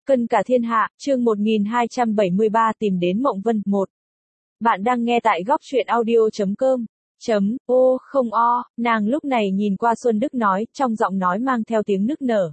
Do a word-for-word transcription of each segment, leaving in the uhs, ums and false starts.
Cân cả thiên hạ, chương một nghìn hai trăm bảy mươi ba tìm đến Mộng Vân, một. Bạn đang nghe tại góc truyện audio.com. Chấm, ô, không o, nàng lúc này nhìn qua Xuân Đức nói, trong giọng nói mang theo tiếng nức nở.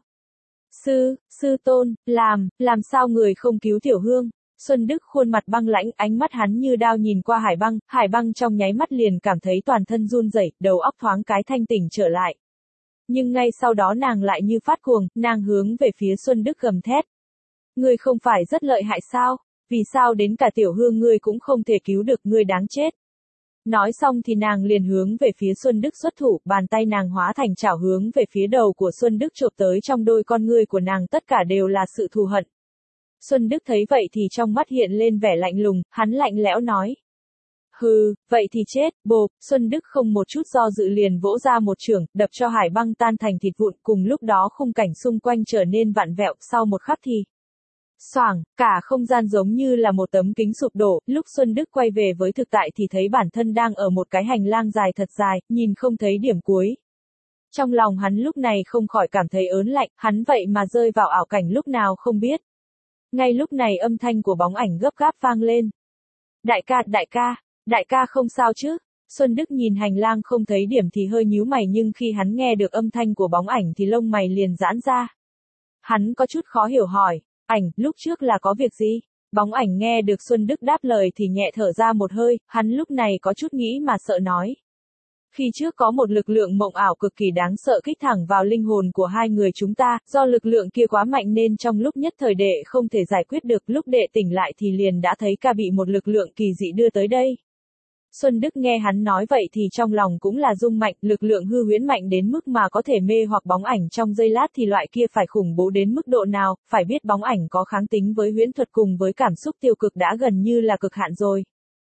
Sư, sư tôn, làm, làm sao người không cứu Tiểu Hương? Xuân Đức khuôn mặt băng lãnh, ánh mắt hắn như đao nhìn qua Hải Băng, Hải Băng trong nháy mắt liền cảm thấy toàn thân run rẩy, đầu óc thoáng cái thanh tỉnh trở lại. Nhưng ngay sau đó nàng lại như phát cuồng, nàng hướng về phía Xuân Đức gầm thét. Ngươi không phải rất lợi hại sao? Vì sao đến cả Tiểu Hương ngươi cũng không thể cứu được, ngươi đáng chết. Nói xong thì nàng liền hướng về phía Xuân Đức xuất thủ, bàn tay nàng hóa thành chảo hướng về phía đầu của Xuân Đức chộp tới, trong đôi con ngươi của nàng tất cả đều là sự thù hận. Xuân Đức thấy vậy thì trong mắt hiện lên vẻ lạnh lùng, hắn lạnh lẽo nói. Hừ, vậy thì chết, bộp, Xuân Đức không một chút do dự liền vỗ ra một chưởng, đập cho Hải Băng tan thành thịt vụn, cùng lúc đó khung cảnh xung quanh trở nên vặn vẹo, sau một khắc thì xoảng, cả không gian giống như là một tấm kính sụp đổ, lúc Xuân Đức quay về với thực tại thì thấy bản thân đang ở một cái hành lang dài thật dài, nhìn không thấy điểm cuối. Trong lòng hắn lúc này không khỏi cảm thấy ớn lạnh, hắn vậy mà rơi vào ảo cảnh lúc nào không biết. Ngay lúc này âm thanh của bóng ảnh gấp gáp vang lên. Đại ca, đại ca, đại ca không sao chứ? Xuân Đức nhìn hành lang không thấy điểm thì hơi nhíu mày, nhưng khi hắn nghe được âm thanh của bóng ảnh thì lông mày liền giãn ra. Hắn có chút khó hiểu hỏi, ảnh, lúc trước là có việc gì? Bóng ảnh nghe được Xuân Đức đáp lời thì nhẹ thở ra một hơi, hắn lúc này có chút nghĩ mà sợ nói. Khi trước có một lực lượng mộng ảo cực kỳ đáng sợ kích thẳng vào linh hồn của hai người chúng ta, do lực lượng kia quá mạnh nên trong lúc nhất thời đệ không thể giải quyết được, lúc đệ tỉnh lại thì liền đã thấy ca bị một lực lượng kỳ dị đưa tới đây. Xuân Đức nghe hắn nói vậy thì trong lòng cũng là rung mạnh, lực lượng hư huyễn mạnh đến mức mà có thể mê hoặc bóng ảnh trong giây lát thì loại kia phải khủng bố đến mức độ nào, phải biết bóng ảnh có kháng tính với huyễn thuật cùng với cảm xúc tiêu cực đã gần như là cực hạn rồi.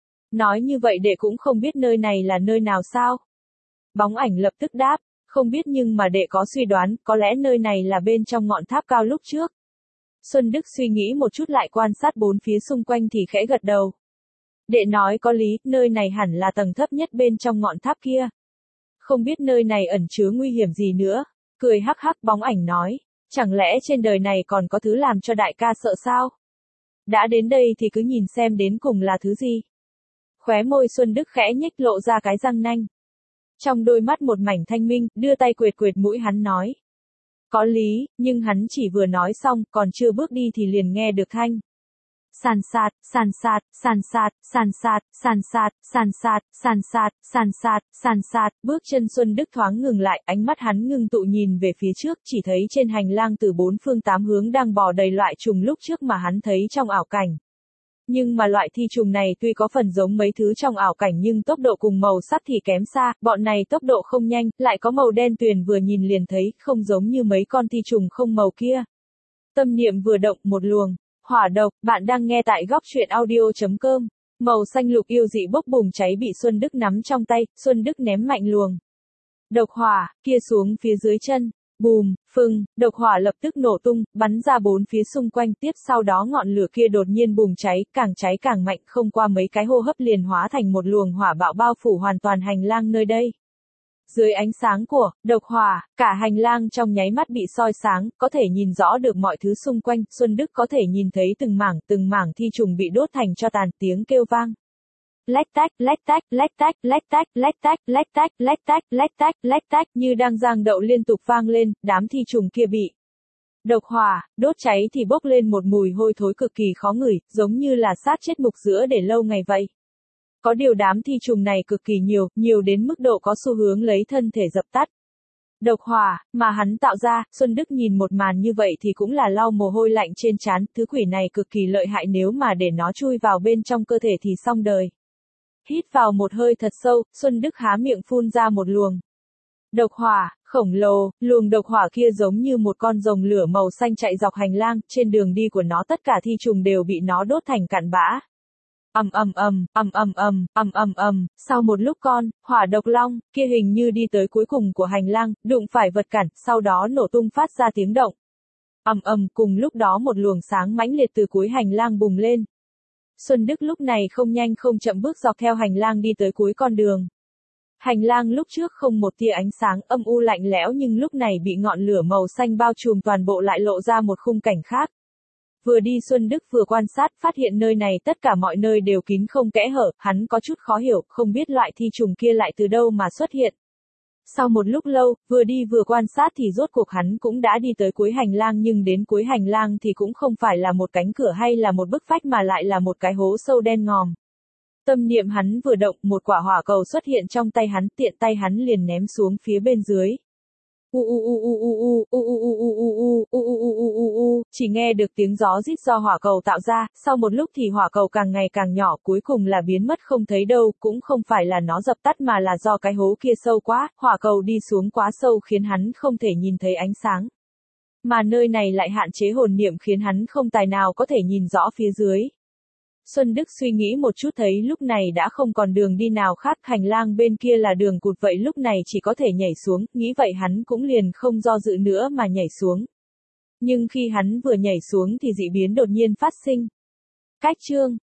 Nói như vậy đệ cũng không biết nơi này là nơi nào sao? Bóng ảnh lập tức đáp, không biết nhưng mà đệ có suy đoán, có lẽ nơi này là bên trong ngọn tháp cao lúc trước. Xuân Đức suy nghĩ một chút lại quan sát bốn phía xung quanh thì khẽ gật đầu. Đệ nói có lý, nơi này hẳn là tầng thấp nhất bên trong ngọn tháp kia. Không biết nơi này ẩn chứa nguy hiểm gì nữa. Cười hắc hắc, bóng ảnh nói, chẳng lẽ trên đời này còn có thứ làm cho đại ca sợ sao? Đã đến đây thì cứ nhìn xem đến cùng là thứ gì. Khóe môi Xuân Đức khẽ nhếch lộ ra cái răng nanh. Trong đôi mắt một mảnh thanh minh, đưa tay quệt quệt mũi hắn nói. Có lý, nhưng hắn chỉ vừa nói xong, còn chưa bước đi thì liền nghe được thanh. Sàn sạt, sàn sạt, sàn sạt, sàn sạt, sàn sạt, sàn sạt, sàn sạt, sàn sạt, sàn sạt, bước chân Xuân Đức thoáng ngừng lại, ánh mắt hắn ngưng tụ nhìn về phía trước, chỉ thấy trên hành lang từ bốn phương tám hướng đang bò đầy loại trùng lúc trước mà hắn thấy trong ảo cảnh. Nhưng mà loại thi trùng này tuy có phần giống mấy thứ trong ảo cảnh nhưng tốc độ cùng màu sắc thì kém xa, bọn này tốc độ không nhanh, lại có màu đen tuyền vừa nhìn liền thấy, không giống như mấy con thi trùng không màu kia. Tâm niệm vừa động, một luồng hỏa độc, bạn đang nghe tại góc truyện audio.com. Màu xanh lục yêu dị bốc bùng cháy bị Xuân Đức nắm trong tay, Xuân Đức ném mạnh luồng độc hỏa kia xuống phía dưới chân. Bùm, phừng, độc hỏa lập tức nổ tung, bắn ra bốn phía xung quanh, tiếp sau đó ngọn lửa kia đột nhiên bùng cháy, càng cháy càng mạnh, không qua mấy cái hô hấp liền hóa thành một luồng hỏa bạo bao phủ hoàn toàn hành lang nơi đây. Dưới ánh sáng của độc hỏa, cả hành lang trong nháy mắt bị soi sáng, có thể nhìn rõ được mọi thứ xung quanh, Xuân Đức có thể nhìn thấy từng mảng, từng mảng thi trùng bị đốt thành tro tàn, tiếng kêu vang. Lách tách, lách tách, lách tách, lách tách, lách tách, lách tách, lách tách, lách tách, lách tách, như đang giang đậu liên tục vang lên, đám thi trùng kia bị độc hỏa đốt cháy thì bốc lên một mùi hôi thối cực kỳ khó ngửi, giống như là xác chết mục giữa để lâu ngày vậy. Có điều đám thi trùng này cực kỳ nhiều, nhiều đến mức độ có xu hướng lấy thân thể dập tắt. Độc hỏa mà hắn tạo ra, Xuân Đức nhìn một màn như vậy thì cũng là lau mồ hôi lạnh trên trán, thứ quỷ này cực kỳ lợi hại, nếu mà để nó chui vào bên trong cơ thể thì xong đời. Hít vào một hơi thật sâu, Xuân Đức há miệng phun ra một luồng độc hỏa khổng lồ, luồng độc hỏa kia giống như một con rồng lửa màu xanh chạy dọc hành lang, trên đường đi của nó tất cả thi trùng đều bị nó đốt thành cặn bã. Ầm ầm ầm, ầm ầm ầm, ầm ầm ầm, sau một lúc con hỏa độc long kia hình như đi tới cuối cùng của hành lang, đụng phải vật cản, sau đó nổ tung phát ra tiếng động. Ầm ầm, cùng lúc đó một luồng sáng mãnh liệt từ cuối hành lang bùng lên. Xuân Đức lúc này không nhanh không chậm bước dọc theo hành lang đi tới cuối con đường. Hành lang lúc trước không một tia ánh sáng, âm u lạnh lẽo, nhưng lúc này bị ngọn lửa màu xanh bao trùm toàn bộ lại lộ ra một khung cảnh khác. Vừa đi Xuân Đức vừa quan sát, phát hiện nơi này tất cả mọi nơi đều kín không kẽ hở, hắn có chút khó hiểu, không biết loại thi trùng kia lại từ đâu mà xuất hiện. Sau một lúc lâu, vừa đi vừa quan sát thì rốt cuộc hắn cũng đã đi tới cuối hành lang, nhưng đến cuối hành lang thì cũng không phải là một cánh cửa hay là một bức vách mà lại là một cái hố sâu đen ngòm. Tâm niệm hắn vừa động, một quả hỏa cầu xuất hiện trong tay hắn, tiện tay hắn liền ném xuống phía bên dưới. U u u u u u u u u u u u u u u u u, chỉ nghe được tiếng gió rít do hỏa cầu tạo ra, sau một lúc thì hỏa cầu càng ngày càng nhỏ, cuối cùng là biến mất không thấy đâu, cũng không phải là nó dập tắt mà là do cái hố kia sâu quá, hỏa cầu đi xuống quá sâu khiến hắn không thể nhìn thấy ánh sáng. Mà nơi này lại hạn chế hồn niệm khiến hắn không tài nào có thể nhìn rõ phía dưới. Xuân Đức suy nghĩ một chút thấy lúc này đã không còn đường đi nào khác, hành lang bên kia là đường cụt vậy lúc này chỉ có thể nhảy xuống, nghĩ vậy hắn cũng liền không do dự nữa mà nhảy xuống. Nhưng khi hắn vừa nhảy xuống thì dị biến đột nhiên phát sinh. Cách chương